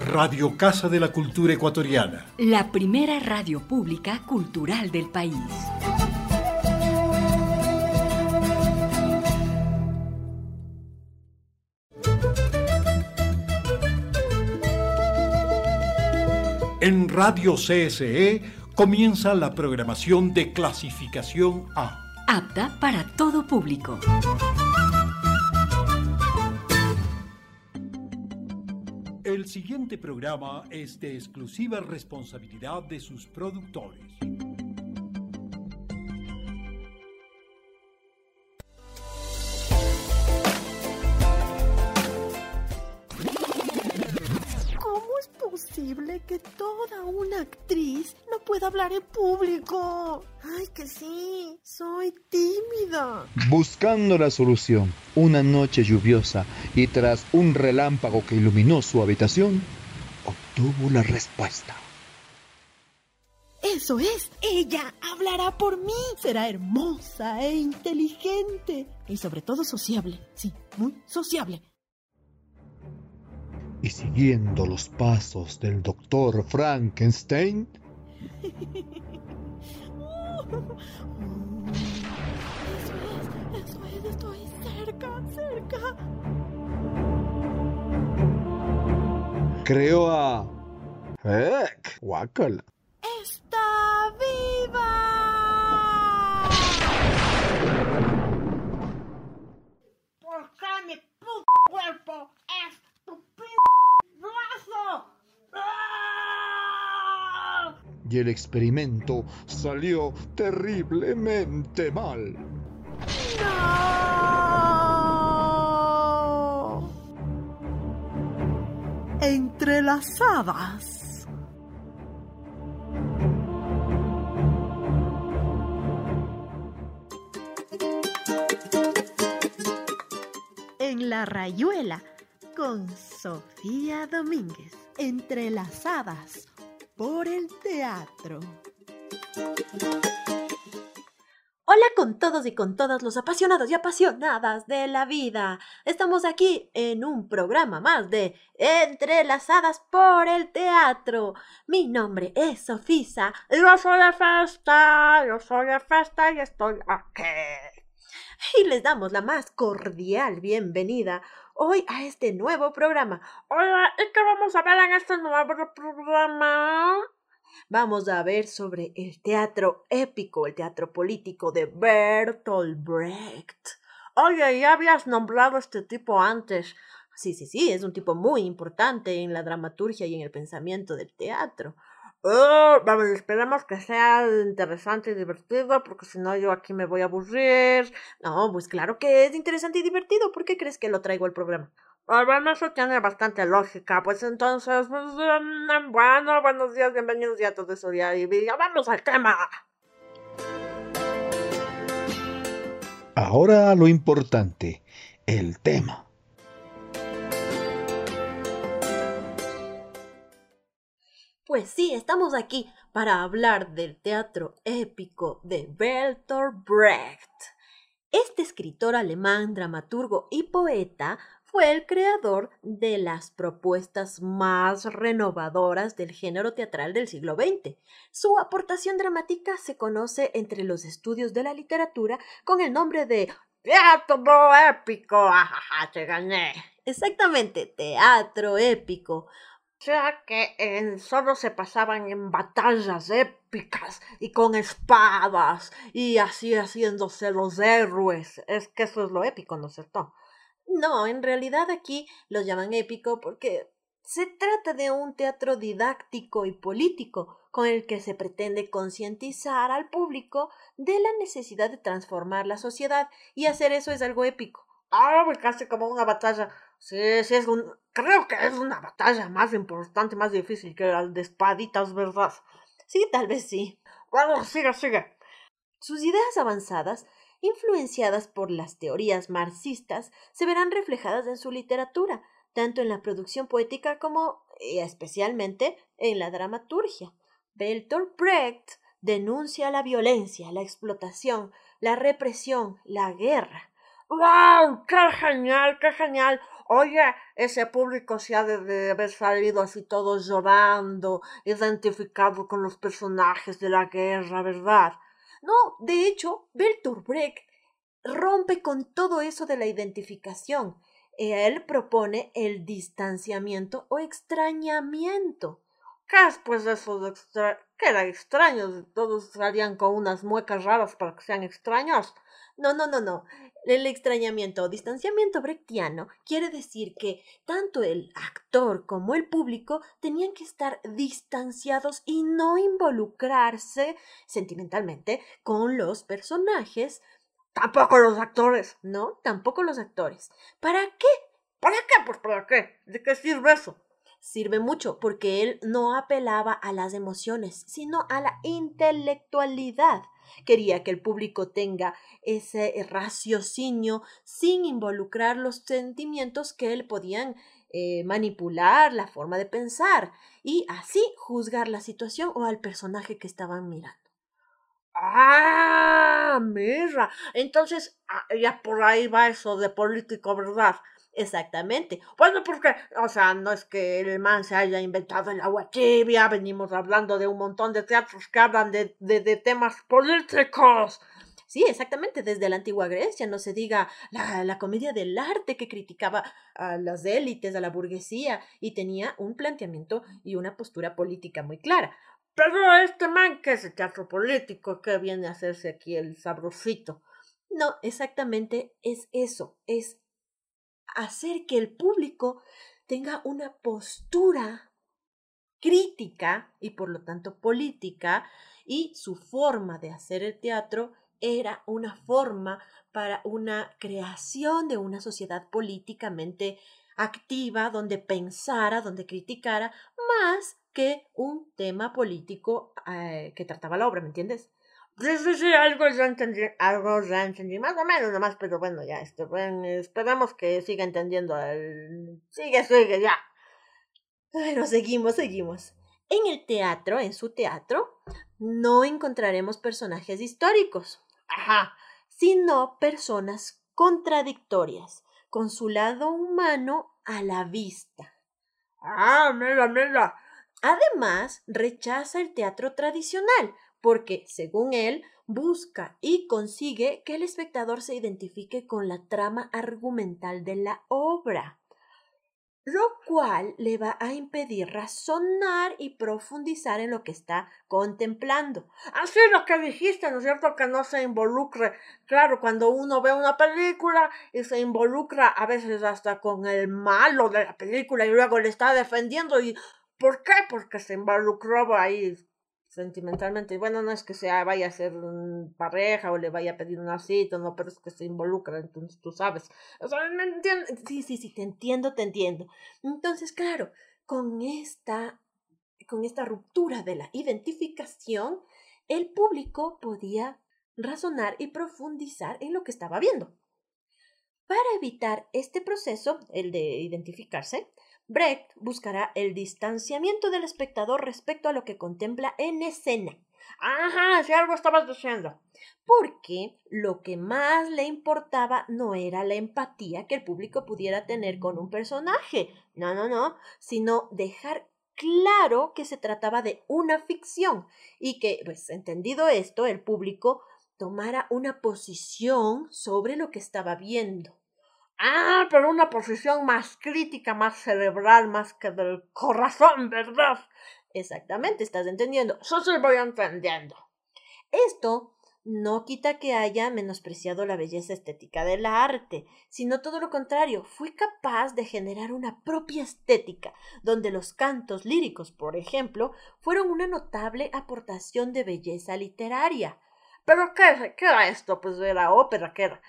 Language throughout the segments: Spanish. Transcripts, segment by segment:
Radio Casa de la Cultura Ecuatoriana. La primera radio pública cultural del país. En Radio CSE comienza la programación de clasificación A. Apta para todo público. El siguiente programa es de exclusiva responsabilidad de sus productores. ¿Cómo es posible que toda una actriz no pueda hablar en público? Ay, que sí, soy tímida. Buscando la solución, una noche lluviosa y tras un relámpago que iluminó su habitación, obtuvo la respuesta. Eso es, ella hablará por mí. Será hermosa e inteligente y sobre todo sociable. Sí, muy sociable. Y siguiendo los pasos del doctor Frankenstein, Eso es, estoy cerca. creó a... Guácala. ¡Está viva! ¿Por qué mi puto cuerpo es tu brazo? ¡Ah! Y el experimento salió terriblemente mal. ¡No! Entrelazadas. En La Rayuela, con Sofía Domínguez. Entrelazadas por el teatro. Hola con todos y con todas los apasionados y apasionadas de la vida. Estamos aquí en un programa más de Entrelazadas por el Teatro. Mi nombre es Sofisa. Yo soy de festa y estoy aquí. Y les damos la más cordial bienvenida hoy a este nuevo programa. Hola, ¿y qué vamos a ver en este nuevo programa? Vamos a ver sobre el teatro épico, el teatro político de Bertolt Brecht. Oye, ya habías nombrado a este tipo antes. Sí, es un tipo muy importante en la dramaturgia y en el pensamiento del teatro. Vamos, esperemos que sea interesante y divertido, porque si no yo aquí me voy a aburrir. No, pues claro que es interesante y divertido. ¿Por qué crees que lo traigo al programa? Bueno, eso tiene bastante lógica. Pues entonces, bueno, buenos días, bienvenidos ya a todo eso. Ya vamos al tema. Ahora lo importante, el tema. Pues sí, estamos aquí para hablar del teatro épico de Bertolt Brecht. Este escritor alemán, dramaturgo y poeta fue el creador de las propuestas más renovadoras del género teatral del siglo XX. Su aportación dramática se conoce entre los estudios de la literatura con el nombre de teatro épico. ¡Ajaja, te gané! Exactamente, teatro épico. O sea que solo se pasaban en batallas épicas y con espadas y así haciéndose los héroes. Es que eso es lo épico, ¿no es cierto? No, en realidad aquí lo llaman épico porque se trata de un teatro didáctico y político con el que se pretende concientizar al público de la necesidad de transformar la sociedad, y hacer eso es algo épico. Casi como una batalla. Sí, creo que es una batalla más importante, más difícil que las de espaditas, ¿verdad? Sí, tal vez sí. Bueno, sigue. Sus ideas avanzadas, influenciadas por las teorías marxistas, se verán reflejadas en su literatura, tanto en la producción poética como, especialmente, en la dramaturgia. Bertolt Brecht denuncia la violencia, la explotación, la represión, la guerra. ¡Wow! ¡Qué genial, qué genial! Oye, ese público se ha de haber salido así todos llorando, identificado con los personajes de la guerra, ¿verdad? No, de hecho, Bertolt Brecht rompe con todo eso de la identificación. Él propone el distanciamiento o extrañamiento. ¿Qué es pues eso de ¿Qué era extraño? Todos salían con unas muecas raras para que sean extraños. No. El extrañamiento o distanciamiento brechtiano quiere decir que tanto el actor como el público tenían que estar distanciados y no involucrarse sentimentalmente con los personajes. Tampoco los actores, ¿no? Tampoco los actores. ¿Para qué? ¿Para qué? Pues ¿para qué? ¿De qué sirve eso? Sirve mucho porque él no apelaba a las emociones, sino a la intelectualidad. Quería que el público tenga ese raciocinio sin involucrar los sentimientos que él podían manipular la forma de pensar y así juzgar la situación o al personaje que estaban mirando. Ah, mira, entonces ya por ahí va eso de político, ¿verdad? Exactamente. Bueno, porque, o sea, no es que el man se haya inventado el agua tibia, venimos hablando de un montón de teatros que hablan de temas políticos. Sí, exactamente, desde la antigua Grecia, no se diga la comedia del arte que criticaba a las élites, a la burguesía, y tenía un planteamiento y una postura política muy clara. Pero este man, ¿qué es el teatro político? ¿Qué viene a hacerse aquí el sabrosito? No, exactamente es eso, es hacer que el público tenga una postura crítica y por lo tanto política, y su forma de hacer el teatro era una forma para una creación de una sociedad políticamente activa, donde pensara, donde criticara, más que un tema político que trataba la obra, ¿me entiendes? Sí, algo ya entendí, más o menos nomás, pero bueno, ya, bueno, esperamos que siga entendiendo Sigue, ya. Bueno, seguimos. En el teatro, en su teatro, no encontraremos personajes históricos, sino personas contradictorias, con su lado humano a la vista. Mira. Además, rechaza el teatro tradicional, porque, según él, busca y consigue que el espectador se identifique con la trama argumental de la obra, lo cual le va a impedir razonar y profundizar en lo que está contemplando. Así lo que dijiste, ¿no es cierto? Que no se involucre. Claro, cuando uno ve una película y se involucra a veces hasta con el malo de la película y luego le está defendiendo. ¿Y por qué? Porque se involucró ahí sentimentalmente. Y bueno, no es que vaya a ser pareja o le vaya a pedir una cita, no, pero es que se involucra, entonces tú sabes. O sea, ¿me entiendes? Sí, te entiendo. Entonces, claro, con esta ruptura de la identificación, el público podía razonar y profundizar en lo que estaba viendo. Para evitar este proceso, el de identificarse, Brecht buscará el distanciamiento del espectador respecto a lo que contempla en escena. Si algo estabas diciendo. Porque lo que más le importaba no era la empatía que el público pudiera tener con un personaje, no, sino dejar claro que se trataba de una ficción y que, pues, entendido esto, el público tomara una posición sobre lo que estaba viendo. Pero una posición más crítica, más cerebral, más que del corazón, ¿verdad? Exactamente, ¿estás entendiendo? Yo sí voy entendiendo. Esto no quita que haya menospreciado la belleza estética del arte, sino todo lo contrario, fue capaz de generar una propia estética, donde los cantos líricos, por ejemplo, fueron una notable aportación de belleza literaria. ¿Pero qué era esto? Pues era ópera, ¿qué era?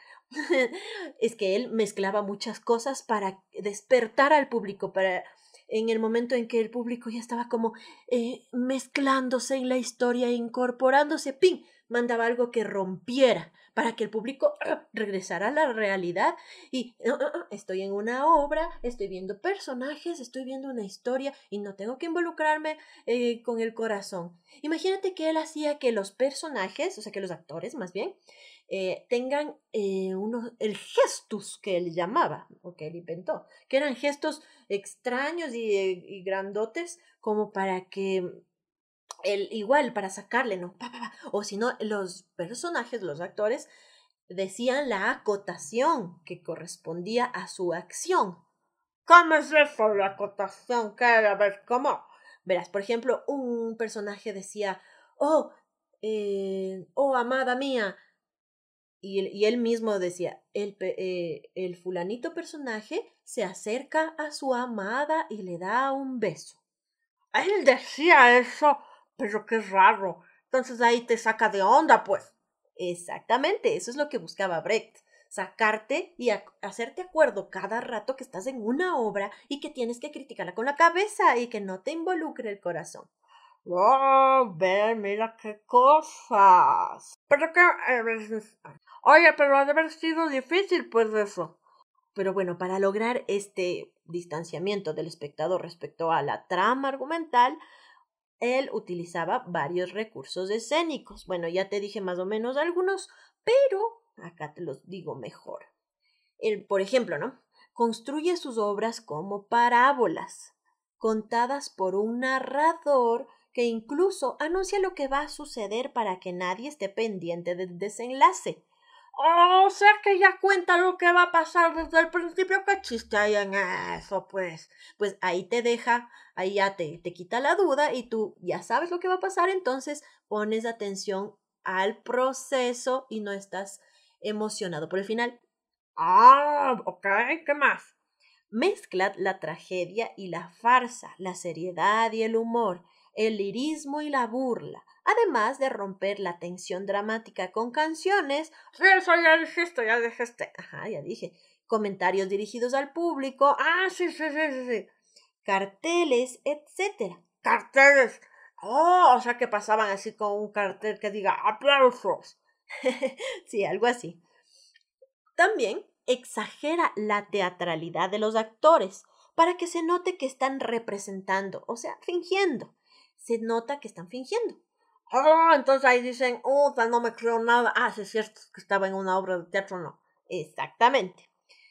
Es que él mezclaba muchas cosas para despertar al público, en el momento en que el público ya estaba como mezclándose en la historia, incorporándose, ¡ping!, mandaba algo que rompiera para que el público regresara a la realidad y estoy en una obra, estoy viendo personajes, estoy viendo una historia y no tengo que involucrarme con el corazón. Imagínate que él hacía que los personajes, o sea que los actores más bien, tengan el gestus que él llamaba, o que él inventó, que eran gestos extraños y grandotes, como para que igual para sacarle, ¿no? Pa, pa, pa. O si no, los personajes, los actores, decían la acotación que correspondía a su acción. ¿Cómo es eso, la acotación? ¿Qué? A ver, ¿cómo? Verás, por ejemplo, un personaje decía, oh, amada mía, y él mismo decía, el fulanito personaje se acerca a su amada y le da un beso. Él decía eso, pero qué raro. Entonces ahí te saca de onda, pues. Exactamente, eso es lo que buscaba Brecht. Sacarte y hacerte acuerdo cada rato que estás en una obra y que tienes que criticarla con la cabeza y que no te involucre el corazón. Oh, ven, mira qué cosas. Pero que... oye, pero ha de haber sido difícil, pues, eso. Pero bueno, para lograr este distanciamiento del espectador respecto a la trama argumental, él utilizaba varios recursos escénicos. Bueno, ya te dije más o menos algunos, pero acá te los digo mejor. Él, por ejemplo, ¿no? Construye sus obras como parábolas, contadas por un narrador que incluso anuncia lo que va a suceder para que nadie esté pendiente del desenlace. O sea que ya cuenta lo que va a pasar desde el principio. ¿Qué chiste hay en eso, pues? Pues ahí te deja, ahí ya te quita la duda y tú ya sabes lo que va a pasar, entonces pones atención al proceso y no estás emocionado por el final. Ah, ok, ¿qué más? Mezcla la tragedia y la farsa, la seriedad y el humor, el lirismo y la burla, además de romper la tensión dramática con canciones. Sí, eso ya dijiste. Ajá, ya dije. Comentarios dirigidos al público. Ah, sí. Carteles, etcétera. Carteles. Oh, o sea que pasaban así con un cartel que diga aplausos. Sí, algo así. También exagera la teatralidad de los actores para que se note que están representando, o sea, fingiendo. Se nota que están fingiendo. Oh, entonces ahí dicen, no me creo nada. Ah, sí es cierto que estaba en una obra de teatro, no. Exactamente.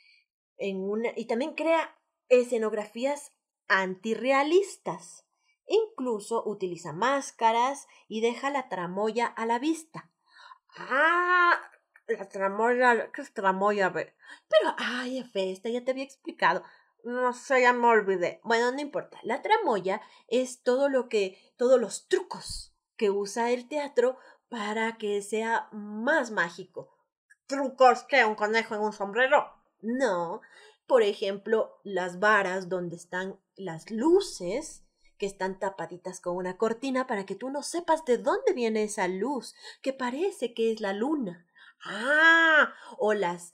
Y también crea escenografías antirrealistas. Incluso utiliza máscaras y deja la tramoya a la vista. Ah, la tramoya, ¿qué es tramoya? Pero, ay, Efe, ya te había explicado. No sé, ya me olvidé. Bueno, no importa. La tramoya es todos los trucos que usa el teatro para que sea más mágico. ¿Trucos qué? ¿Un conejo en un sombrero? No. Por ejemplo, las varas donde están las luces que están tapaditas con una cortina para que tú no sepas de dónde viene esa luz, que parece que es la luna. Ah, o las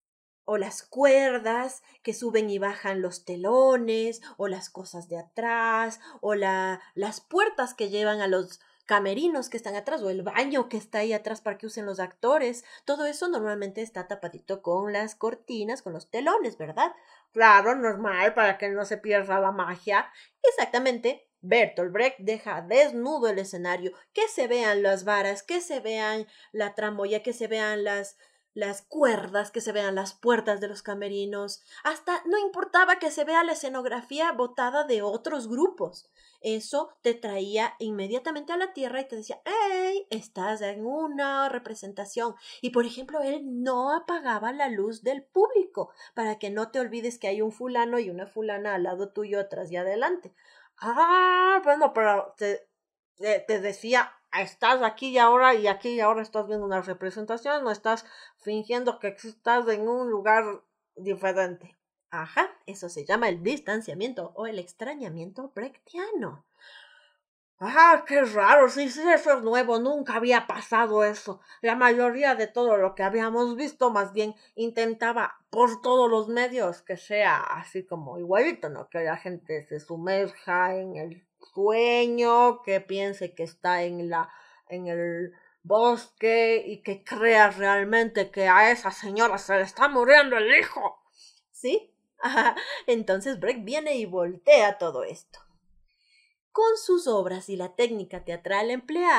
cuerdas que suben y bajan los telones, o las cosas de atrás, o las puertas que llevan a los camerinos que están atrás, o el baño que está ahí atrás para que usen los actores. Todo eso normalmente está tapadito con las cortinas, con los telones, ¿verdad? Claro, normal, para que no se pierda la magia. Exactamente. Bertolt Brecht deja desnudo el escenario, que se vean las varas, que se vean la tramoya, que se vean las cuerdas, que se vean las puertas de los camerinos. Hasta no importaba que se vea la escenografía botada de otros grupos. Eso te traía inmediatamente a la tierra y te decía, ¡hey! Estás en una representación. Y, por ejemplo, él no apagaba la luz del público para que no te olvides que hay un fulano y una fulana al lado tuyo, atrás y adelante. Ah, bueno, pero te decía, estás aquí y ahora estás viendo una representación, no estás fingiendo que estás en un lugar diferente. Ajá, eso se llama el distanciamiento o el extrañamiento brechtiano. ¡Ah, qué raro! Sí, eso es nuevo, nunca había pasado eso. La mayoría de todo lo que habíamos visto más bien intentaba por todos los medios que sea así como igualito, ¿no? Que la gente se sumerja en el sueño, que piense que está en el bosque y que crea realmente que a esa señora se le está muriendo el hijo. ¿Sí? Ajá. Entonces Brecht viene y voltea todo esto. Con sus obras y la técnica teatral empleada,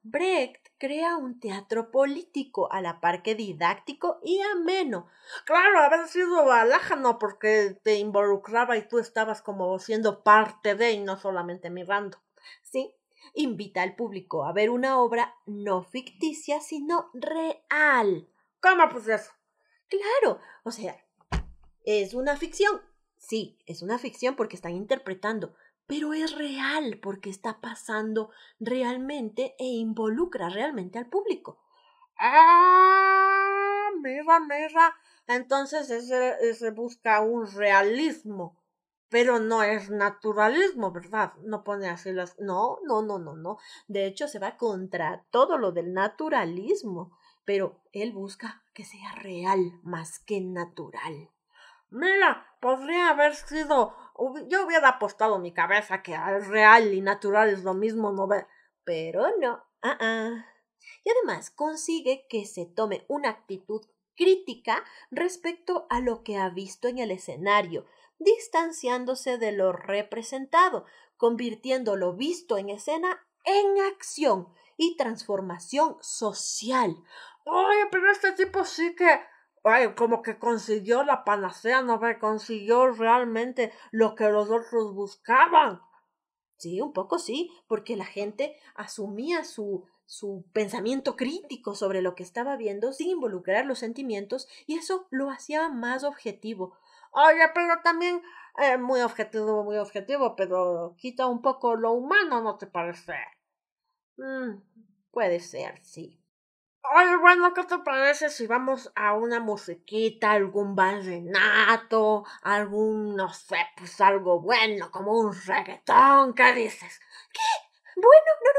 Brecht crea un teatro político a la par que didáctico y ameno. Claro, haber sido balájano porque te involucraba y tú estabas como siendo parte de y no solamente mirando. Sí, invita al público a ver una obra no ficticia, sino real. ¿Cómo pues eso? Claro, o sea, es una ficción. Sí, es una ficción porque están interpretando, pero es real porque está pasando realmente e involucra realmente al público. Ah, mira. Entonces ese busca un realismo, pero no es naturalismo, ¿verdad? No pone así las... No. De hecho, se va contra todo lo del naturalismo, pero él busca que sea real más que natural. Mira, podría haber sido... Yo hubiera apostado mi cabeza que real y natural es lo mismo, ¿no ve? Pero no. Y además consigue que se tome una actitud crítica respecto a lo que ha visto en el escenario, distanciándose de lo representado, convirtiendo lo visto en escena en acción y transformación social. Oye, pero este tipo sí que... como que consiguió la panacea, ¿no ve? Consiguió realmente lo que los otros buscaban. Sí, un poco sí, porque la gente asumía su pensamiento crítico sobre lo que estaba viendo sin involucrar los sentimientos y eso lo hacía más objetivo. Oye, pero también muy objetivo, pero quita un poco lo humano, ¿no te parece? Puede ser, sí. Oye, bueno, ¿qué te parece si vamos a una musiquita, algún vallenato, no sé, pues algo bueno, como un reggaetón? ¿Qué dices? ¿Qué? Bueno, no.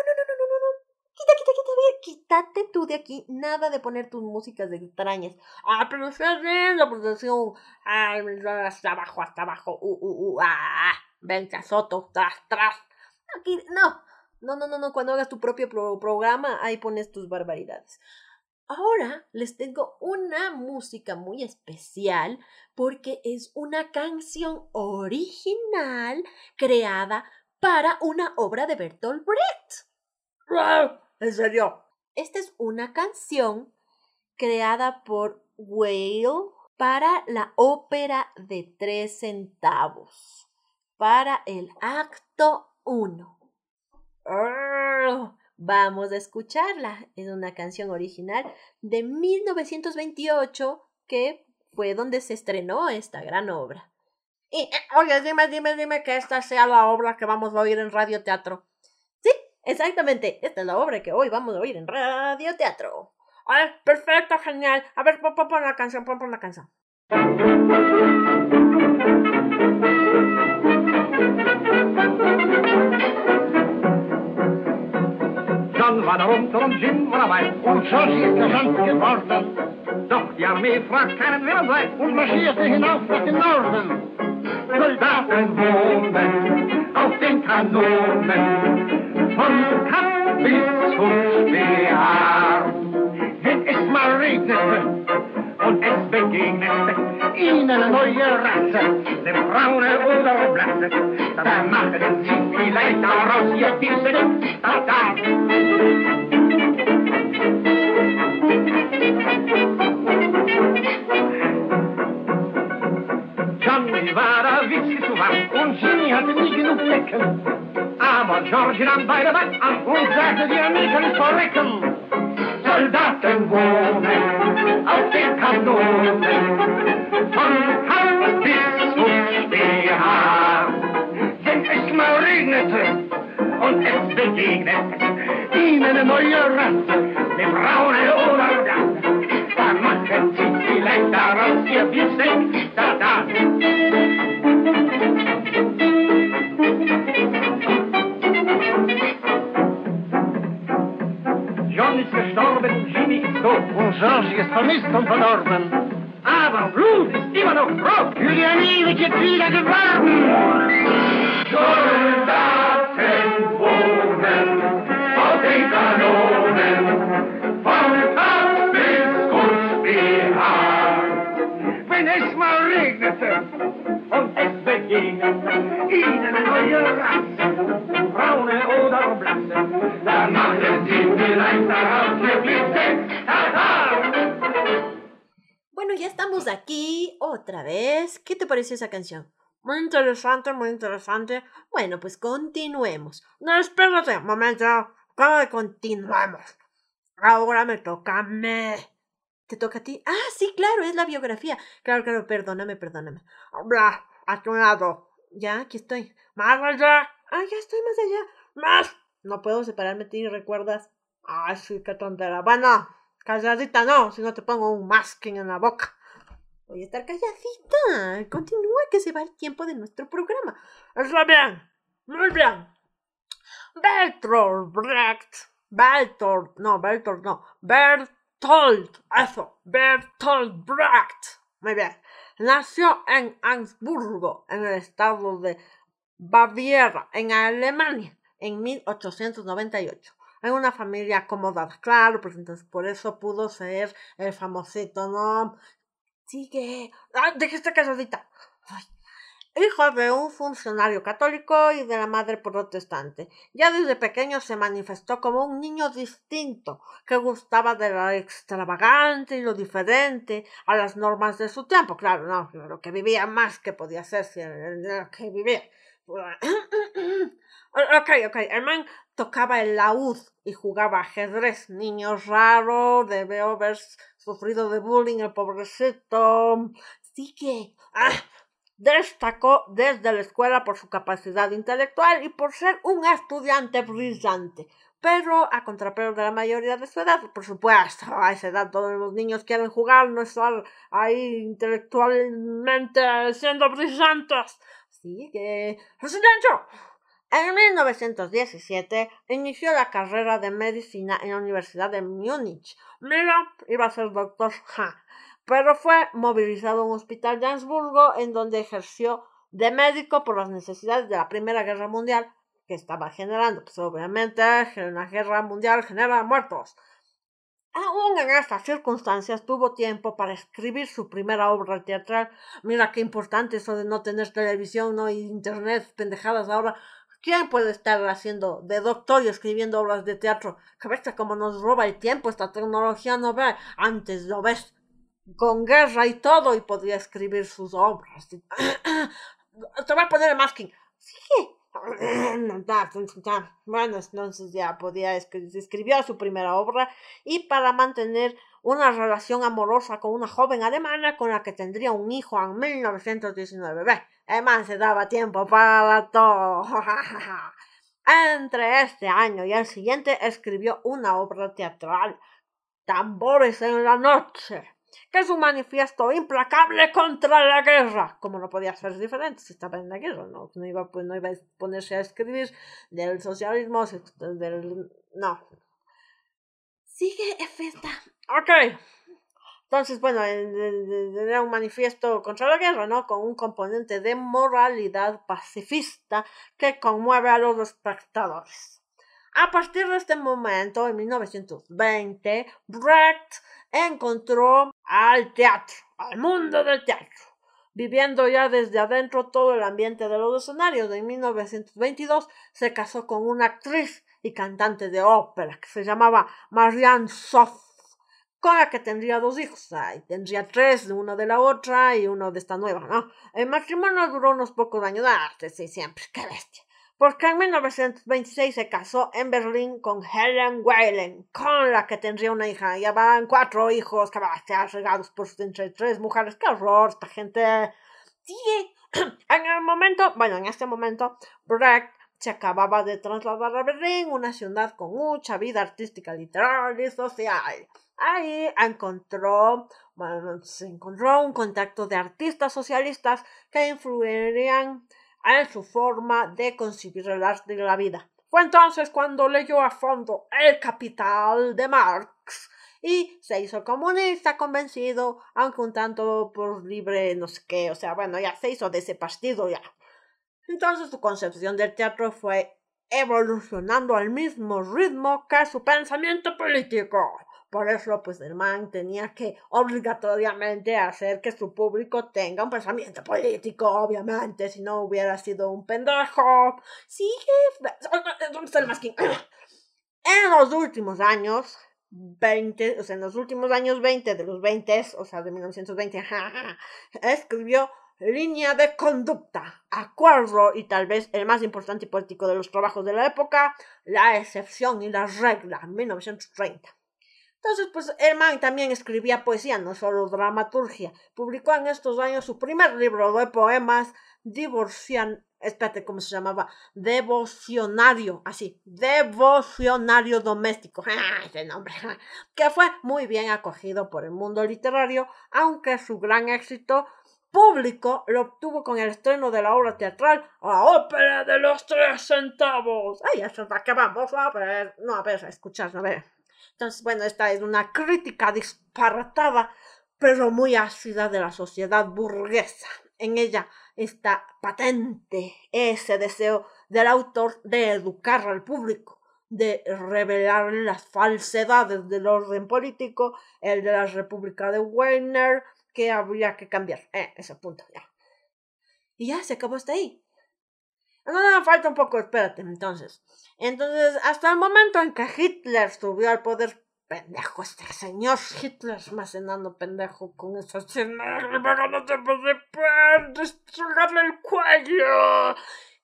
Quítate tú de aquí, nada de poner tus músicas extrañas. Pero estás viendo, pues decía hasta abajo, vente a soto, tras. Aquí, no, cuando hagas tu propio programa, ahí pones tus barbaridades. Ahora les tengo una música muy especial porque es una canción original creada para una obra de Bertolt Brecht. ¿En serio? Esta es una canción creada por Weill para la ópera de 3 centavos, para el acto 1. Vamos a escucharla. Es una canción original de 1928 que fue donde se estrenó esta gran obra. Y, oye, dime que esta sea la obra que vamos a oír en radioteatro. Sí, exactamente. Esta es la obra que hoy vamos a oír en radioteatro. Perfecto, genial. A ver, pon la canción, pon la canción. John war rund und Jim war dabei und schon ist der Land geworden. Doch die Armee fragt keinen, wer sei und marschierte hinauf nach dem Norden. Soldaten wohnen auf den Kanonen von Kapp bis zum Speer. Wenn es mal regnete und es begegnete ihnen eine neue Rasse, eine braune oder blasse, dann machen sie vielleicht daraus ihr Wissen, da. Johnny war da witzig zu wach und Jimmy hatte nie genug Decken. Aber George nahm beide Back an und sagte, die Amerikaner verrecken. Soldaten wohnen auf den Kanonen von Kapp bis zum Speer. Wenn es mal regnete und es begegnete ihnen eine neue Rasse, eine braune oder blasse, dann machen sie vielleicht daraus ihr Wissen, da. John ist gestorben, Jimmy ist tot und George ist vermisst und verdorben. Aber Blut ist immer noch Brot für die ewige wieder geworden. Soldaten wohnen auf den Kanonen von Kapp bis zum Speer. Wenn es mal regnete und es begegnete ihnen eine neue Rasse, braune oder blasse, dann machen sie vielleicht estamos aquí otra vez. ¿Qué te pareció esa canción? Muy interesante, muy interesante. Bueno, pues continuemos. No, espérate un momento. ¿Cómo que continuamos? Ahora me toca a mí. ¿Te toca a ti? Ah, sí, claro, es la biografía. Claro, perdóname. Bla, a tu lado. Ya, aquí estoy. Más allá. Ah, ya estoy más allá. Más. No puedo separarme de ti, ¿recuerdas? Ay, sí, qué tontera. Bueno, calladita no, si no te pongo un masking en la boca. Voy a estar calladita. Continúa, que se va el tiempo de nuestro programa. Está bien. Muy bien. Bertolt Brecht. Bertolt Brecht. Muy bien. Nació en Augsburgo, en el estado de Baviera, en Alemania, en 1898. En una familia acomodada, claro, pues entonces por eso pudo ser el famosito, ¿no? Sigue. Dijiste calladita. Hijo de un funcionario católico y de la madre protestante. Ya desde pequeño se manifestó como un niño distinto, que gustaba de lo extravagante y lo diferente a las normas de su tiempo. Claro, no, lo que vivía más que podía ser si lo que vivía. Ok, el man tocaba el laúd y jugaba ajedrez. Niño raro, debió haber sufrido de bullying, el pobrecito. Sigue. Destacó desde la escuela por su capacidad intelectual y por ser un estudiante brillante. Pero a contrapelo de la mayoría de su edad, por supuesto, a esa edad todos los niños quieren jugar, no estar ahí intelectualmente siendo brillantes. Sigue. ¡Silencio! En 1917 inició la carrera de medicina en la Universidad de Múnich. Mira, iba a ser doctor, pero fue movilizado a un hospital de Augsburgo, en donde ejerció de médico por las necesidades de la Primera Guerra Mundial, que estaba generando. Pues obviamente una guerra mundial genera muertos. Aún en estas circunstancias tuvo tiempo para escribir su primera obra teatral. Mira qué importante eso de no tener televisión, no, y internet, pendejadas ahora. ¿Quién puede estar haciendo de doctor y escribiendo obras de teatro? Que ves cómo nos roba el tiempo esta tecnología, ¿no ve? Antes lo ves con guerra y todo y podía escribir sus obras. Te voy a poner el masking. Sí. Bueno, entonces ya escribió su primera obra y para mantener una relación amorosa con una joven alemana con la que tendría un hijo en 1919. Ve, además se daba tiempo para todo. Entre este año y el siguiente escribió una obra teatral, Tambores en la noche, que es un manifiesto implacable contra la guerra. Como no podía ser diferente si estaba en la guerra, no iba a ponerse a escribir del socialismo, no. Sigue, Efesta. Ok. Entonces, bueno, era un manifiesto contra la guerra, ¿no? Con un componente de moralidad pacifista que conmueve a los espectadores. A partir de este momento, en 1920, Brecht encontró al teatro, al mundo del teatro, viviendo ya desde adentro todo el ambiente de los escenarios. En 1922 se casó con una actriz y cantante de ópera que se llamaba Marianne Sof, con la que tendría 2 hijos. Tendría 3, uno de la otra y uno de esta nueva, ¿no? El matrimonio duró unos pocos años. Sí, siempre, qué bestia. Porque en 1926 se casó en Berlín con Helen Weyland, con la que tendría una hija. Ya van 4 hijos que van a estar regados por entre 3 mujeres. ¡Qué horror! Esta gente sigue. En este momento, Brecht se acababa de trasladar a Berlín, una ciudad con mucha vida artística, literal y social. Ahí se encontró un contacto de artistas socialistas que influirían en su forma de concebir el arte y la vida. Fue entonces cuando leyó a fondo El Capital de Marx y se hizo comunista convencido, aunque un tanto por libre no sé qué, o sea, bueno, ya se hizo de ese partido ya. Entonces su concepción del teatro fue evolucionando al mismo ritmo que su pensamiento político. Por eso, pues, el man tenía que obligatoriamente hacer que su público tenga un pensamiento político, obviamente, si no hubiera sido un pendejo. Sigue. ¿Dónde está el masking? En los últimos años, 20, o sea, en los últimos años 20 de los 20, o sea, de 1920, escribió Línea de conducta, acuerdo y tal vez el más importante y poético de los trabajos de la época, La excepción y la regla, 1930. Entonces, pues, el man también escribía poesía, no solo dramaturgia. Publicó en estos años su primer libro de poemas, ¿cómo se llamaba? Devocionario, así, Devocionario Doméstico, ese nombre, que fue muy bien acogido por el mundo literario, aunque su gran éxito público lo obtuvo con el estreno de la obra teatral La Ópera de los 3 centavos. Ay, eso es la que vamos a ver, a escuchar, a ver. Entonces, bueno, esta es una crítica disparatada, pero muy ácida de la sociedad burguesa. En ella está patente ese deseo del autor de educar al público, de revelar las falsedades del orden político, el de la República de Weimar, que habría que cambiar. Ese punto, ya. Y ya, se acabó hasta ahí. No, falta un poco, espérate, entonces, hasta el momento en que Hitler subió al poder, pendejo, este señor Hitler es más enano pendejo con esa escena, no te puede destruirle el cuello.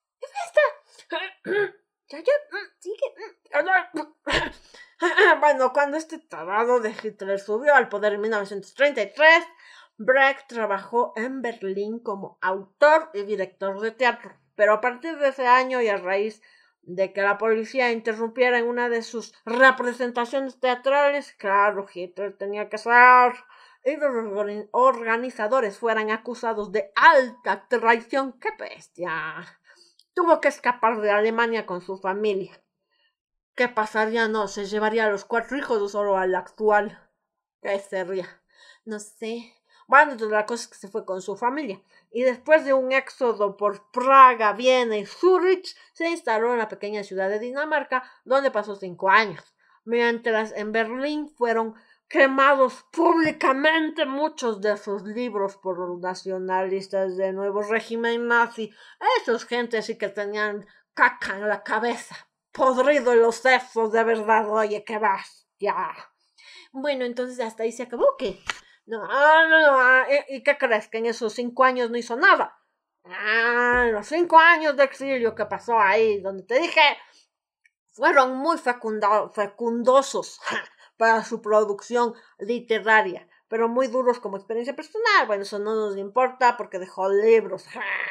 Bueno, cuando este tarado de Hitler subió al poder en 1933, Brecht trabajó en Berlín como autor y director de teatro. Pero a partir de ese año y a raíz de que la policía interrumpiera en una de sus representaciones teatrales, claro, Hitler tenía que ser, y los organizadores fueran acusados de alta traición. ¡Qué bestia! Tuvo que escapar de Alemania con su familia. ¿Qué pasaría? No, se llevaría a los 4 hijos o solo al actual. ¿Qué sería? No sé. Bueno, entonces la cosa es que se fue con su familia. Y después de un éxodo por Praga, Viena y Zúrich, se instaló en la pequeña ciudad de Dinamarca, donde pasó 5 años. Mientras en Berlín fueron quemados públicamente muchos de sus libros por los nacionalistas del nuevo régimen nazi. Esos gente sí que tenían caca en la cabeza, podrido en los sesos, de verdad. Oye, qué bestia. Bueno, entonces hasta ahí se acabó, ¿qué? No. ¿Y qué crees? ¿Que en esos 5 años no hizo nada? Los 5 años de exilio que pasó ahí, donde te dije, fueron muy fecundosos para su producción literaria, pero muy duros como experiencia personal. Bueno, eso no nos importa porque dejó libros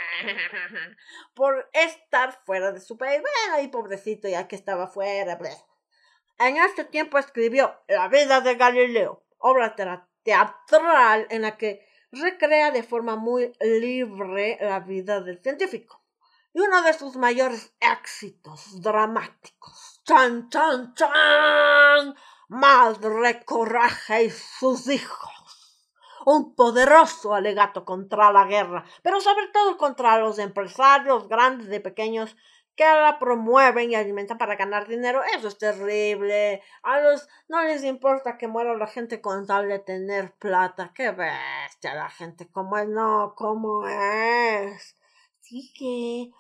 por estar fuera de su país. Bueno, y pobrecito, ya que estaba fuera. En este tiempo escribió La vida de Galileo, obra teatral en la que recrea de forma muy libre la vida del científico. Y uno de sus mayores éxitos dramáticos, ¡chan, chan, chan! Madre Coraje y sus hijos. Un poderoso alegato contra la guerra, pero sobre todo contra los empresarios grandes y pequeños que la promueven y alimentan para ganar dinero. Eso es terrible. A los no les importa que muera la gente con tal de tener plata. Qué bestia la gente, como es, no, cómo es. Sí que...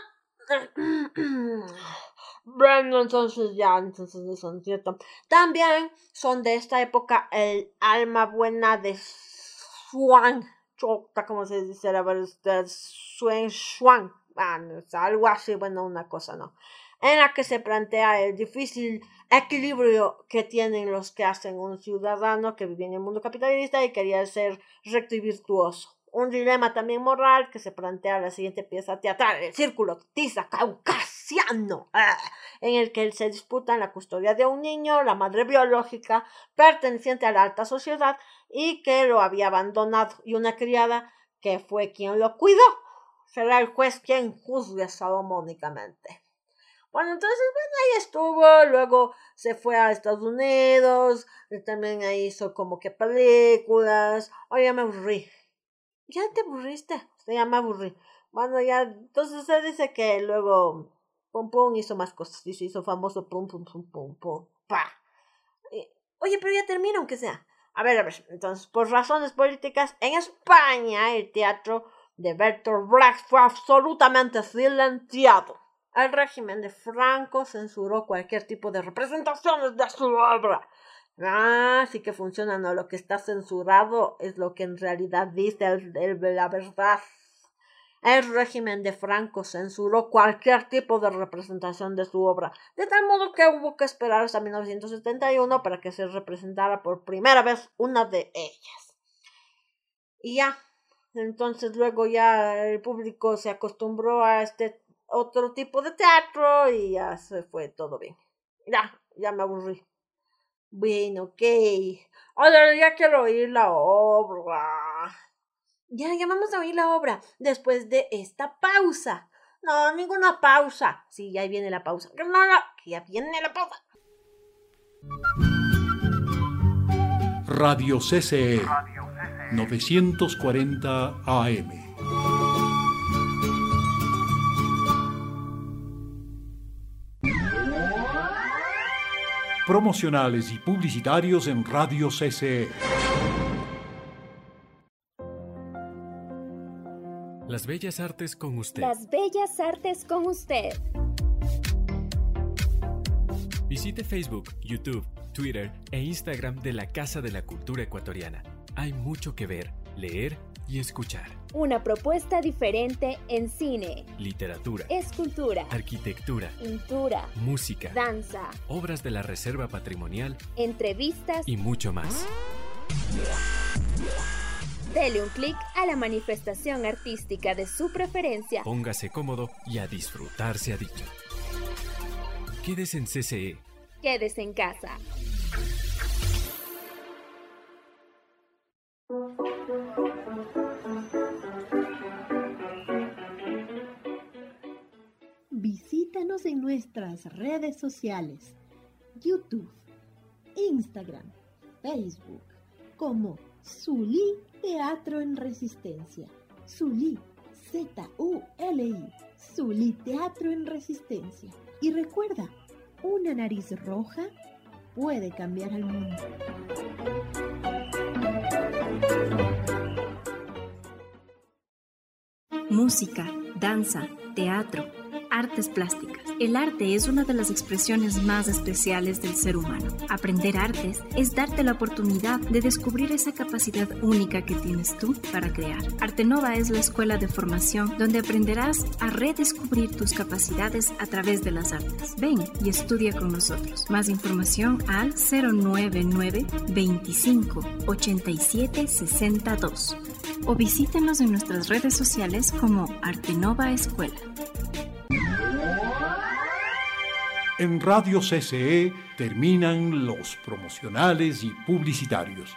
Bueno, entonces no son cierto. También son de esta época el alma buena de Swan. ¿Cómo se dice? Swan. Algo así, bueno, una cosa, ¿no? En la que se plantea el difícil equilibrio que tienen los que hacen un ciudadano que vive en el mundo capitalista y quería ser recto y virtuoso. Un dilema también moral que se plantea en la siguiente pieza teatral, El Círculo Tiza Caucasiano, en el que se disputan la custodia de un niño, la madre biológica, perteneciente a la alta sociedad y que lo había abandonado, y una criada que fue quien lo cuidó. Será el juez quien juzgue salomónicamente. Bueno, entonces, ahí estuvo, luego se fue a Estados Unidos, y también ahí hizo como que películas. Oye, me aburrí. ¿Ya te aburriste? Ya me aburrí. Bueno, ya, entonces se dice que luego Pum Pum hizo más cosas, y se hizo famoso Pum Pum Pum Pum Pum, pa. Oye, pero ya termina, aunque sea. A ver, entonces, por razones políticas, en España el teatro de Bertolt Brecht fue absolutamente silenciado. El régimen de Franco censuró cualquier tipo de representaciones de su obra. Ah, sí que funciona, no, lo que está censurado es lo que en realidad dice la verdad. El régimen de Franco censuró cualquier tipo de representación de su obra, de tal modo que hubo que esperar hasta 1971 para que se representara por primera vez una de ellas. Y ya, entonces luego ya el público se acostumbró a este otro tipo de teatro y ya se fue todo bien. Ya me aburrí. Bueno, ok. Ahora ya quiero oír la obra. Ya vamos a oír la obra después de esta pausa. No, ninguna pausa. Sí, ya viene la pausa. No, que ya viene la pausa. Radio CCE 940 AM. Promocionales y publicitarios en Radio CCE. Las Bellas Artes con usted. Las Bellas Artes con usted. Visite Facebook, YouTube, Twitter e Instagram de la Casa de la Cultura Ecuatoriana. Hay mucho que ver, leer y escuchar. Una propuesta diferente en cine, literatura, escultura, arquitectura, pintura, música, danza, obras de la Reserva Patrimonial, entrevistas y mucho más. Dele un clic a la manifestación artística de su preferencia. Póngase cómodo y a disfrutar se ha dicho. Quédese en CCE. Quédese en casa. Visítanos en nuestras redes sociales, YouTube, Instagram, Facebook, como Zulí Teatro en Resistencia. Zulí, Z-U-L-I, Zulí Teatro en Resistencia. Y recuerda, una nariz roja puede cambiar al mundo. Música, danza, teatro, artes plásticas. El arte es una de las expresiones más especiales del ser humano. Aprender artes es darte la oportunidad de descubrir esa capacidad única que tienes tú para crear. Artenova es la escuela de formación donde aprenderás a redescubrir tus capacidades a través de las artes. Ven y estudia con nosotros. Más información al 099 25 87 62 o visítenos en nuestras redes sociales como Artenova Escuela. En Radio CCE terminan los promocionales y publicitarios.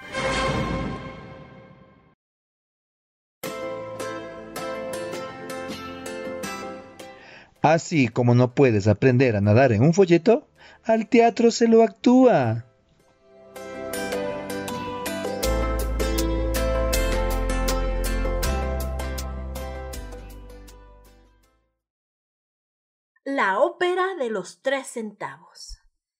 Así como no puedes aprender a nadar en un folleto, al teatro se lo actúa. La ópera de los 3 centavos.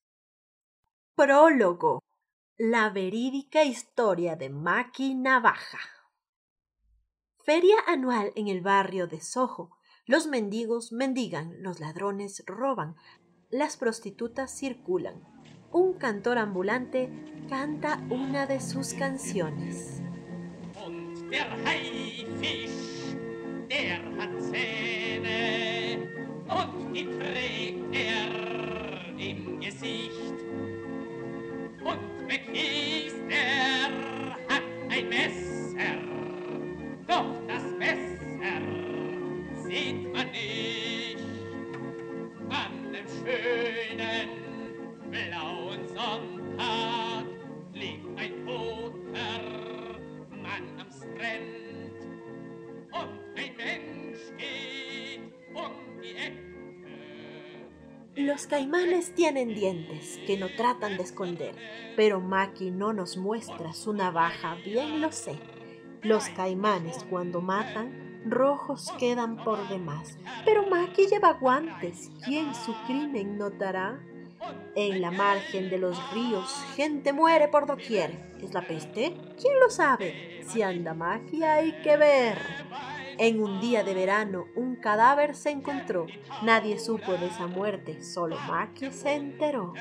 Prólogo. La verídica historia de Maki Navaja. Feria anual en el barrio de Soho. Los mendigos mendigan, los ladrones roban, las prostitutas circulan. Un cantor ambulante canta una de sus canciones. Und der Haifisch, der hat Zähne, und die trägt im Gesicht. Und McKees, der hat ein Messer, doch das Messer sieht man nicht. An dem schönen blauen Sonntag liegt ein toter Mann am Strand. Und ein Mensch geht die Ecke. Los caimanes tienen dientes que no tratan de esconder, pero Maki no nos muestra su navaja, bien lo sé. Los caimanes cuando matan, rojos quedan por demás, pero Maki lleva guantes, ¿quién su crimen notará? En la margen de los ríos, gente muere por doquier. ¿Es la peste? ¿Quién lo sabe? Si anda Maki hay que ver. En un día de verano, un cadáver se encontró. Nadie supo de esa muerte, solo Maki se enteró.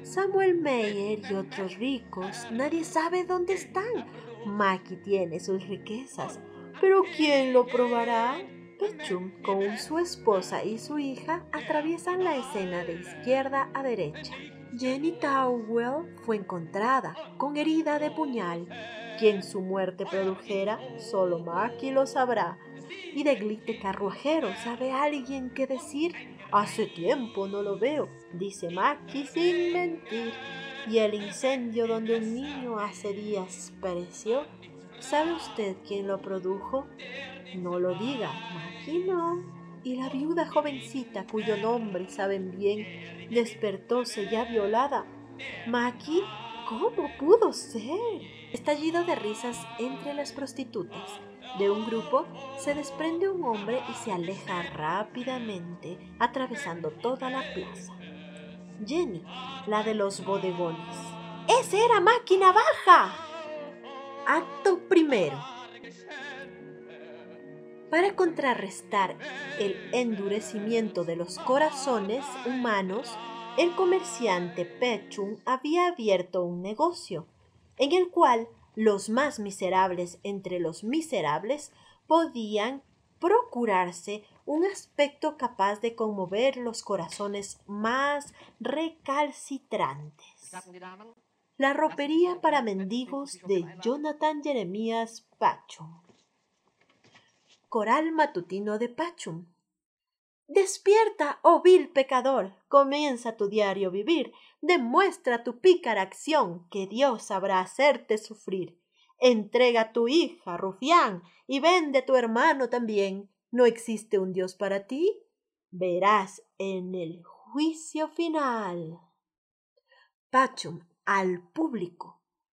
Samuel Meyer y otros ricos, nadie sabe dónde están. Maki tiene sus riquezas, pero ¿quién lo probará? Petchum, con su esposa y su hija, atraviesan la escena de izquierda a derecha. Jenny Towell fue encontrada con herida de puñal. Quien su muerte produjera, solo Maki lo sabrá. Y de Glitte Carruajero, ¿sabe alguien qué decir? Hace tiempo no lo veo, dice Maki sin mentir. Y el incendio donde un niño hace días pereció, ¿sabe usted quién lo produjo? No lo diga, Maki no. Y la viuda jovencita cuyo nombre saben bien, despertóse ya violada. Maki, ¿cómo pudo ser? Estallido de risas entre las prostitutas. De un grupo se desprende un hombre y se aleja rápidamente, atravesando toda la plaza. Jenny, la de los bodegones. ¡Ese era Maki Navaja! Acto primero. Para contrarrestar el endurecimiento de los corazones humanos, el comerciante Petchum había abierto un negocio, en el cual los más miserables entre los miserables podían procurarse un aspecto capaz de conmover los corazones más recalcitrantes. La ropería para mendigos de Jonathan Jeremías Patchum. Coral matutino de Patchum. Despierta, oh vil pecador, comienza tu diario vivir, demuestra tu pícara acción, que Dios sabrá hacerte sufrir. Entrega a tu hija, rufián, y vende tu hermano también. ¿No existe un Dios para ti? Verás en el juicio final. Patchum al público.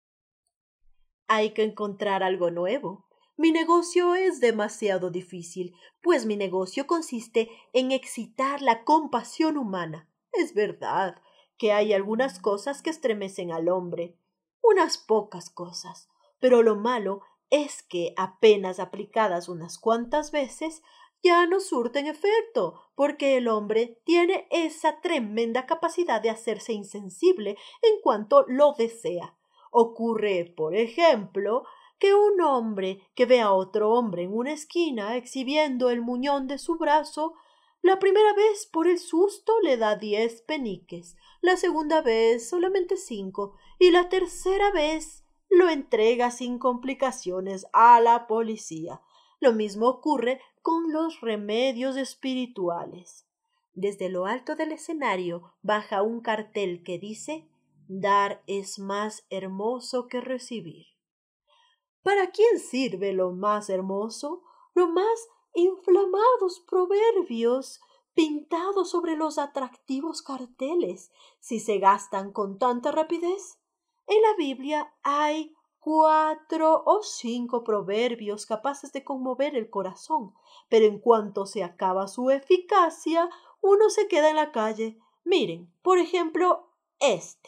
Hay que encontrar algo nuevo. Mi negocio es demasiado difícil, pues mi negocio consiste en excitar la compasión humana. Es verdad que hay algunas cosas que estremecen al hombre, unas pocas cosas, pero lo malo es que apenas aplicadas unas cuantas veces ya no surten efecto, porque el hombre tiene esa tremenda capacidad de hacerse insensible en cuanto lo desea. Ocurre, por ejemplo, que un hombre que ve a otro hombre en una esquina exhibiendo el muñón de su brazo, la primera vez por el susto le da 10 peniques, la segunda vez solamente 5 y la tercera vez lo entrega sin complicaciones a la policía. Lo mismo ocurre con los remedios espirituales. Desde lo alto del escenario baja un cartel que dice: dar es más hermoso que recibir. ¿Para quién sirve lo más hermoso? Los más inflamados proverbios pintados sobre los atractivos carteles, si se gastan con tanta rapidez. En la Biblia hay 4 o 5 proverbios capaces de conmover el corazón, pero en cuanto se acaba su eficacia, uno se queda en la calle. Miren, por ejemplo, este: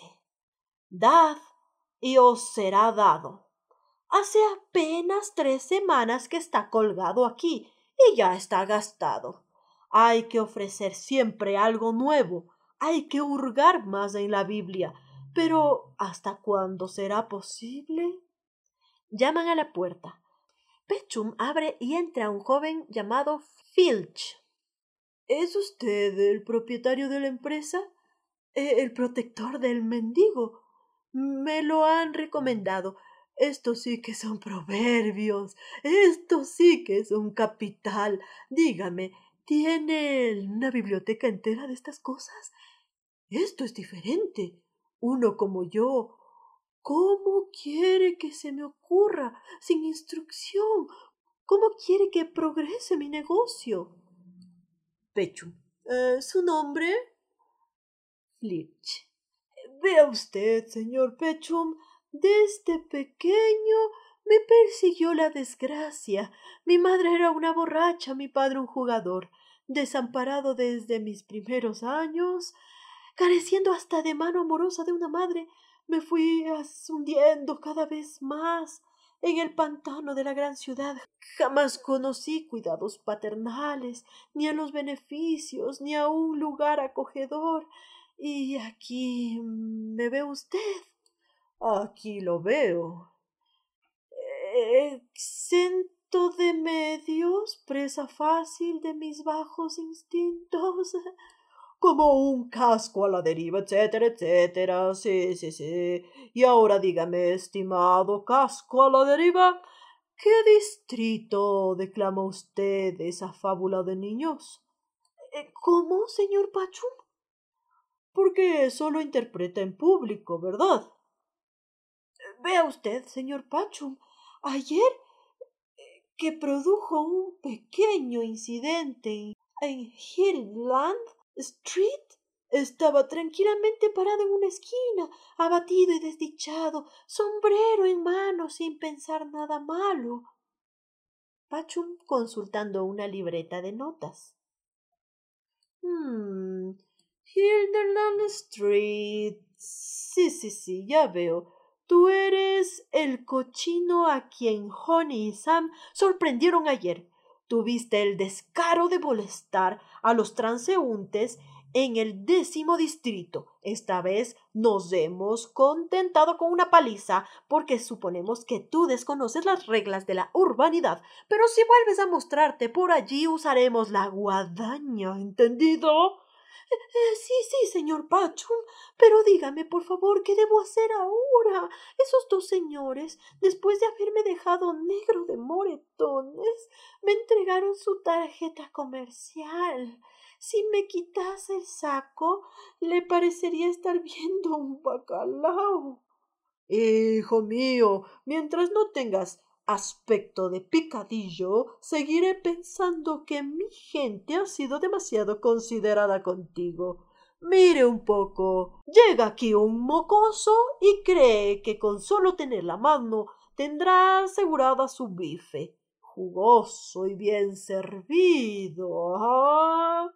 dad y os será dado. Hace apenas 3 semanas que está colgado aquí y ya está gastado. Hay que ofrecer siempre algo nuevo, hay que hurgar más en la Biblia, pero ¿hasta cuándo será posible? Llaman a la puerta. Petchum abre y entra un joven llamado Filch. ¿Es usted el propietario de la empresa? ¿El protector del mendigo? Me lo han recomendado. Estos sí que son proverbios, estos sí que son capital. Dígame, ¿tiene una biblioteca entera de estas cosas? Esto es diferente. Uno como yo, ¿cómo quiere que se me ocurra sin instrucción? ¿Cómo quiere que progrese mi negocio? Petchum. ¿Su nombre? Flitch. Vea usted, señor Petchum, desde pequeño me persiguió la desgracia. Mi madre era una borracha, mi padre un jugador. Desamparado desde mis primeros años, careciendo hasta de mano amorosa de una madre, me fui hundiendo cada vez más en el pantano de la gran ciudad. Jamás conocí cuidados paternales, ni a los beneficios, ni a un lugar acogedor. ¿Y aquí me ve usted? Aquí lo veo. Exento de medios, presa fácil de mis bajos instintos. Como un casco a la deriva, etcétera, etcétera. Sí, sí, sí. Y ahora dígame, estimado casco a la deriva, ¿qué distrito declama usted de esa fábula de niños? ¿Cómo, señor Pachum? Porque eso lo interpreta en público, ¿verdad? Vea usted, señor Pachum, ayer que produjo un pequeño incidente en Hillland Street, estaba tranquilamente parado en una esquina, abatido y desdichado, sombrero en mano, sin pensar nada malo. Pachum consultando una libreta de notas. Hilderland Street. Sí, ya veo. Tú eres el cochino a quien Honey y Sam sorprendieron ayer. Tuviste el descaro de molestar a los transeúntes en el 10º distrito. Esta vez nos hemos contentado con una paliza porque suponemos que tú desconoces las reglas de la urbanidad. Pero si vuelves a mostrarte por allí usaremos la guadaña, ¿entendido? Sí, señor Pachum, pero dígame, por favor, ¿qué debo hacer ahora? Esos dos señores, después de haberme dejado negro de moretones, me entregaron su tarjeta comercial. Si me quitase el saco, le parecería estar viendo un bacalao. Hijo mío, mientras no tengas aspecto de picadillo, seguiré pensando que mi gente ha sido demasiado considerada contigo. Mire un poco. Llega aquí un mocoso y cree que con solo tener la mano tendrá asegurada su bife. Jugoso y bien servido. ¿Ah?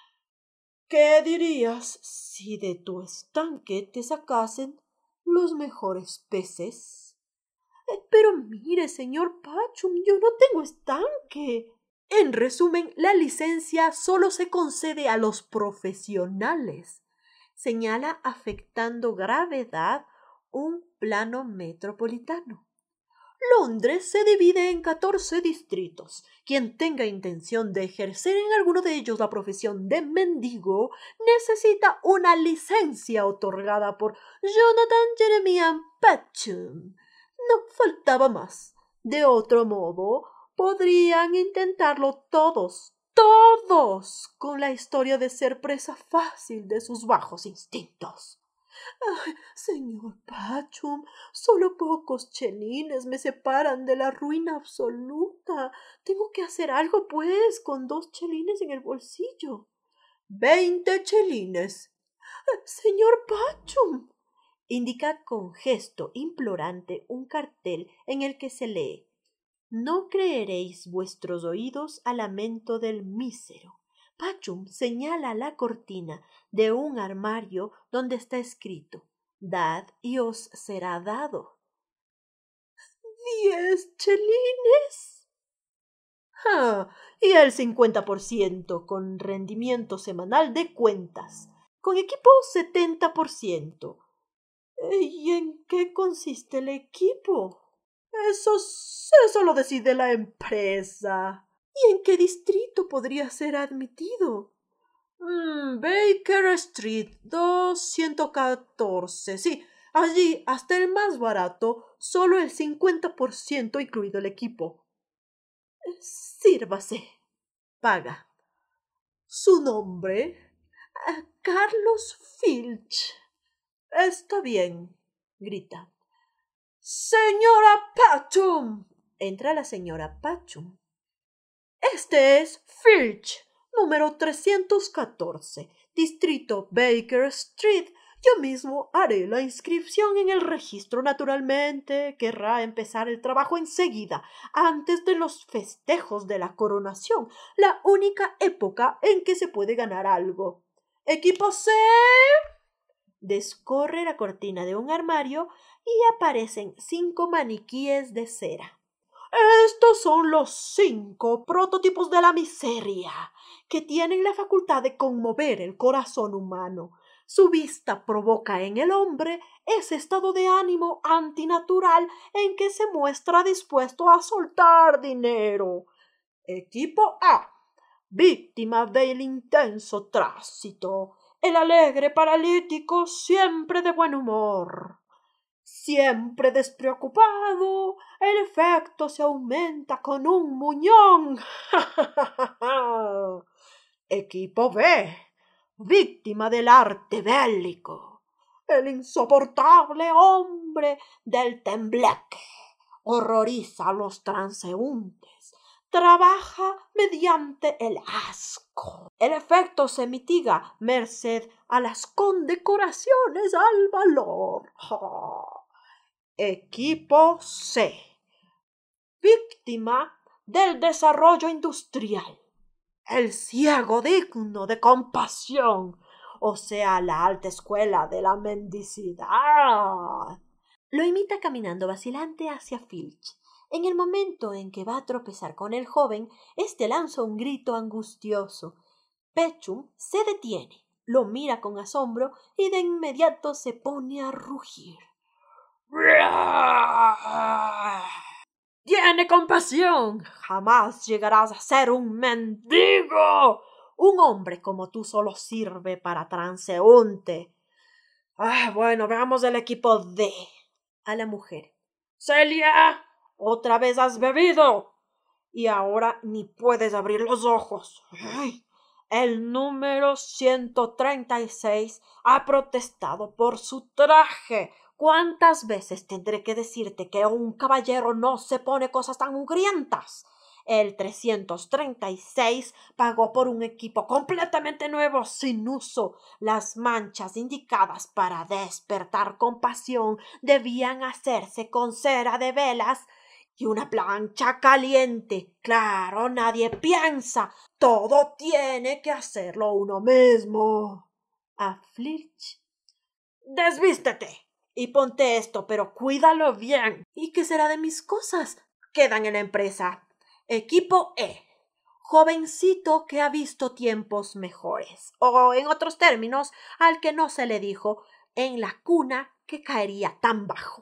¿Qué dirías si de tu estanque te sacasen los mejores peces? Pero mire, señor Pachum, yo no tengo estanque. En resumen, la licencia solo se concede a los profesionales. Señala afectando gravedad un plano metropolitano. Londres se divide en 14 distritos. Quien tenga intención de ejercer en alguno de ellos la profesión de mendigo necesita una licencia otorgada por Jonathan Jeremiah Pachum. No faltaba más. De otro modo, podrían intentarlo todos, con la historia de ser presa fácil de sus bajos instintos. Ay, señor Pachum, solo pocos chelines me separan de la ruina absoluta. Tengo que hacer algo, pues, con 2 chelines en el bolsillo. 20 chelines. Señor Pachum, indica con gesto implorante un cartel en el que se lee: No creeréis vuestros oídos al lamento del mísero. Pachum señala la cortina de un armario donde está escrito: Dad y os será dado. 10 chelines. Y el 50% con rendimiento semanal de cuentas. Con equipo 70%. ¿Y en qué consiste el equipo? Eso lo decide la empresa. ¿Y en qué distrito podría ser admitido? Baker Street 214. Sí, allí, hasta el más barato, solo el 50% incluido el equipo. Sírvase. Paga. ¿Su nombre? Carlos Filch. Está bien, grita. ¡Señora Pachum! Entra la señora Pachum. Este es Filch, número 314, distrito Baker Street. Yo mismo haré la inscripción en el registro. Naturalmente, querrá empezar el trabajo enseguida, antes de los festejos de la coronación, la única época en que se puede ganar algo. ¡Equipo C! Descorre la cortina de un armario y aparecen 5 maniquíes de cera. Estos son los 5 prototipos de la miseria, que tienen la facultad de conmover el corazón humano. Su vista provoca en el hombre ese estado de ánimo antinatural en que se muestra dispuesto a soltar dinero. Equipo A. Víctima del intenso tránsito. El alegre paralítico siempre de buen humor. Siempre despreocupado, el efecto se aumenta con un muñón. Equipo B. Víctima del arte bélico. El insoportable hombre del tembleque. Horroriza a los transeúntes. Trabaja mediante el asco. El efecto se mitiga merced a las condecoraciones al valor. Equipo C. Víctima del desarrollo industrial. El ciego digno de compasión, o sea, la alta escuela de la mendicidad. Lo imita caminando vacilante hacia Filch. En el momento en que va a tropezar con el joven, éste lanza un grito angustioso. Petchum se detiene, lo mira con asombro y de inmediato se pone a rugir. ¡Tiene compasión! Jamás llegarás a ser un mendigo. Un hombre como tú solo sirve para transeúnte. Bueno, veamos el equipo D. A la mujer. ¡Celia! ¡Otra vez has bebido! Y ahora ni puedes abrir los ojos. ¡Ay! El número 136 ha protestado por su traje. ¿Cuántas veces tendré que decirte que un caballero no se pone cosas tan mugrientas? El 336 pagó por un equipo completamente nuevo, sin uso. Las manchas indicadas para despertar compasión debían hacerse con cera de velas y una plancha caliente. Claro, nadie piensa. Todo tiene que hacerlo uno mismo. A Filch. Desvístete y ponte esto, pero cuídalo bien. ¿Y qué será de mis cosas? Quedan en la empresa. Equipo E. Jovencito que ha visto tiempos mejores. O, en otros términos, al que no se le dijo en la cuna que caería tan bajo.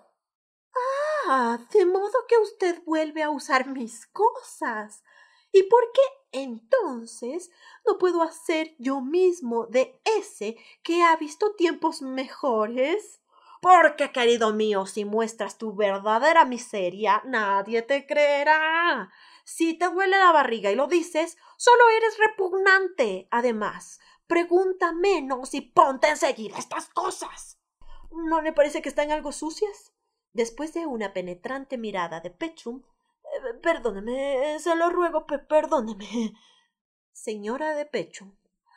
De modo que usted vuelve a usar mis cosas. ¿Y por qué entonces no puedo hacer yo mismo de ese que ha visto tiempos mejores? Porque, querido mío, si muestras tu verdadera miseria, nadie te creerá. Si te duele la barriga y lo dices, solo eres repugnante. Además, pregunta menos y ponte enseguida estas cosas. ¿No le parece que están algo sucias? Después de una penetrante mirada de Petchum, perdóneme, se lo ruego, perdóneme. Señora de Petchum.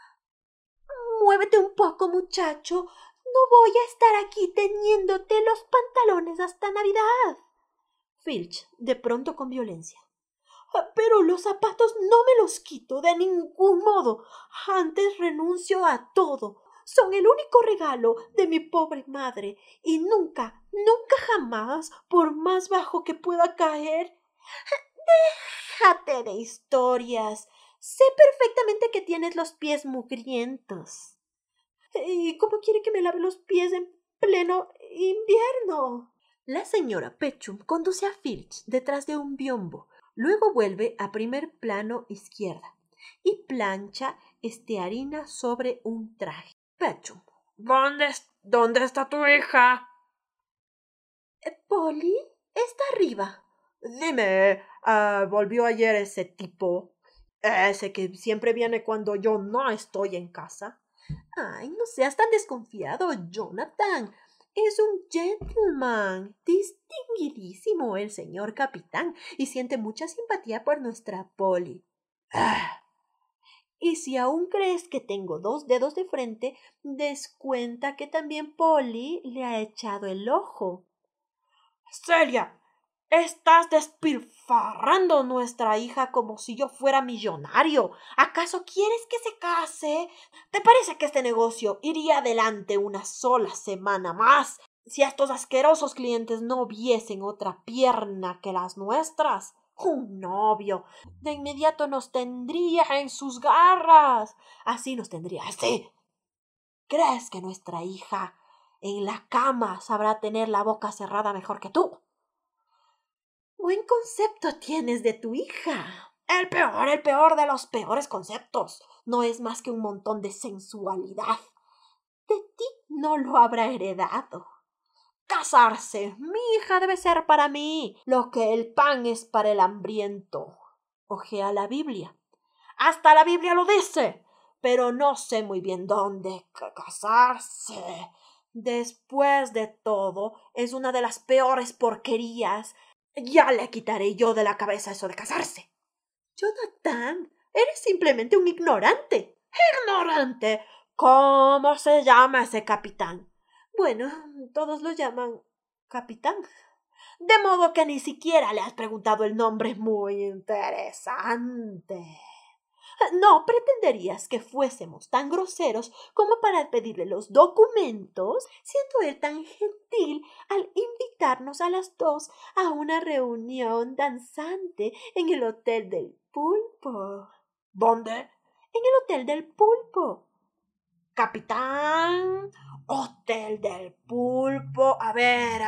Muévete un poco, muchacho. No voy a estar aquí teñiéndote los pantalones hasta Navidad. Filch, de pronto con violencia. Pero los zapatos no me los quito de ningún modo. Antes renuncio a todo. Son el único regalo de mi pobre madre, y nunca jamás, por más bajo que pueda caer. Déjate de historias. Sé perfectamente que tienes los pies mugrientos. ¿Y cómo quiere que me lave los pies en pleno invierno? La señora Petchum conduce a Filch detrás de un biombo. Luego vuelve a primer plano izquierda y plancha estearina sobre un traje. Petchum. ¿Dónde está tu hija? ¿Polly? Está arriba. Dime, ¿volvió ayer ese tipo? Ese que siempre viene cuando yo no estoy en casa. Ay, no seas tan desconfiado, Jonathan. Es un gentleman, distinguidísimo el señor capitán, y siente mucha simpatía por nuestra Polly. Y si aún crees que tengo 2 dedos de frente, descuenta que también Polly le ha echado el ojo. Celia, estás despilfarrando nuestra hija como si yo fuera millonario. ¿Acaso quieres que se case? ¿Te parece que este negocio iría adelante una sola semana más si estos asquerosos clientes no viesen otra pierna que las nuestras? Un novio de inmediato nos tendría en sus garras. Así nos tendría, así. ¿Crees que nuestra hija en la cama sabrá tener la boca cerrada mejor que tú? Buen concepto tienes de tu hija. El peor de los peores conceptos. No es más que un montón de sensualidad. De ti no lo habrá heredado. Casarse. Mi hija debe ser para mí lo que el pan es para el hambriento. Ojea la Biblia. Hasta la Biblia lo dice, pero no sé muy bien dónde casarse. Después de todo, es una de las peores porquerías. Ya le quitaré yo de la cabeza eso de casarse. Jonathan, eres simplemente un ignorante. ¡Ignorante! ¿Cómo se llama ese capitán? Bueno, todos lo llaman capitán. De modo que ni siquiera le has preguntado el nombre. Muy interesante. No pretenderías que fuésemos tan groseros como para pedirle los documentos, siendo él tan gentil al invitarnos a las dos a una reunión danzante en el Hotel del Pulpo. ¿Dónde? En el Hotel del Pulpo. Capitán, Hotel del Pulpo. A ver.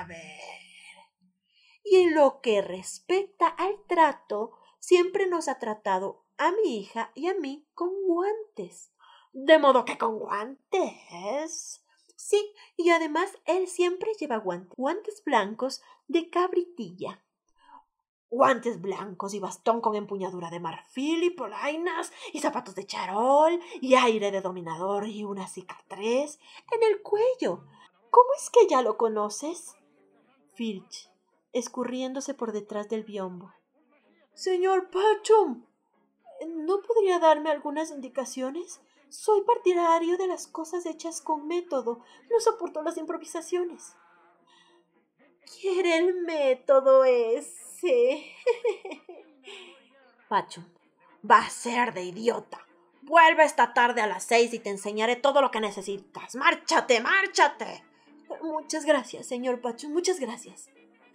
Y en lo que respecta al trato, siempre nos ha tratado a mi hija y a mí con guantes. ¿De modo que con guantes? Sí, y además él siempre lleva guantes blancos de cabritilla. Guantes blancos y bastón con empuñadura de marfil y polainas y zapatos de charol y aire de dominador y una cicatriz en el cuello. ¿Cómo es que ya lo conoces? Filch, escurriéndose por detrás del biombo. Señor Patchum, ¿no podría darme algunas indicaciones? Soy partidario de las cosas hechas con método. No soporto las improvisaciones. ¿Quiere el método ese? Patchum, va a ser de idiota. Vuelve esta tarde a las 6 y te enseñaré todo lo que necesitas. ¡Márchate! Muchas gracias, señor Patchum, muchas gracias.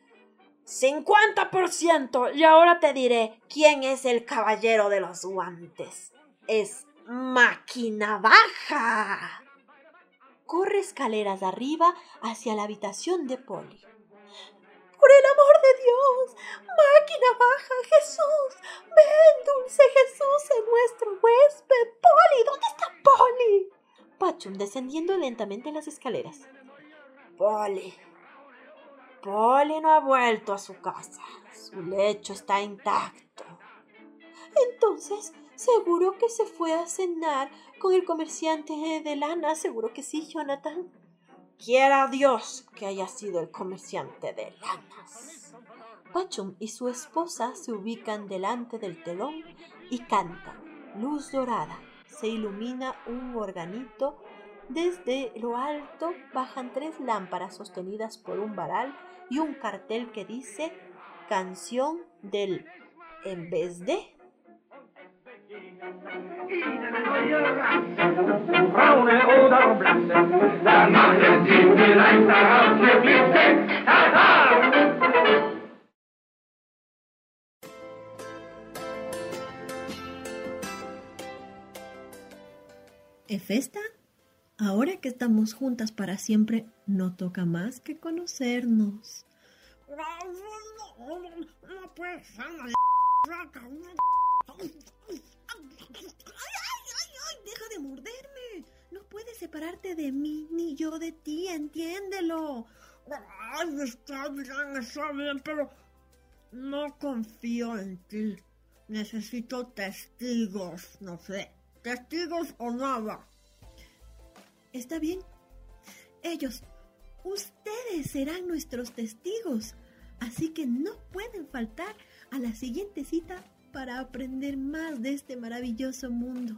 50%. Y ahora te diré quién es el caballero de los guantes. Es Máquina Baja. Corre escaleras arriba hacia la habitación de Polly. ¡Por el amor de Dios! ¡Máquina Baja! ¡Jesús! ¡Ven, dulce Jesús, en nuestro huésped! ¡Polly! ¿Dónde está Polly? Patchum descendiendo lentamente las escaleras. Polly no ha vuelto a su casa. Su lecho está intacto. Entonces, seguro que se fue a cenar con el comerciante de lana. Seguro que sí, Jonathan. Quiera Dios que haya sido el comerciante de lanas. Patchum y su esposa se ubican delante del telón y cantan. Luz dorada. Se ilumina un organito. Desde lo alto bajan 3 lámparas sostenidas por un varal y un cartel que dice canción del en vez de. ¿Efesta? Ahora que estamos juntas para siempre, no toca más que conocernos. No puede ser. ¡Ay! ¡Deja de morderme! No puedes separarte de mí, ni yo de ti, entiéndelo. Ay, está bien, pero no confío en ti. Necesito testigos, no sé. ¿Testigos o nada? Está bien. Ustedes serán nuestros testigos. Así que no pueden faltar a la siguiente cita para aprender más de este maravilloso mundo.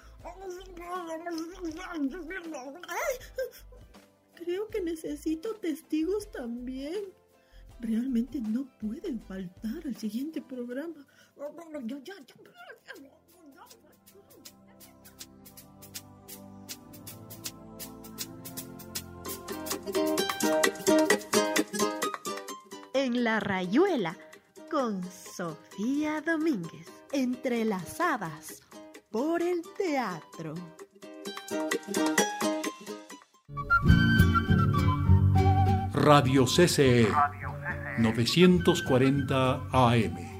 Creo que necesito testigos también. Realmente no pueden faltar al siguiente programa. En La Rayuela, con Sofía Domínguez, entrelazadas por el teatro. Radio CCE 940 AM.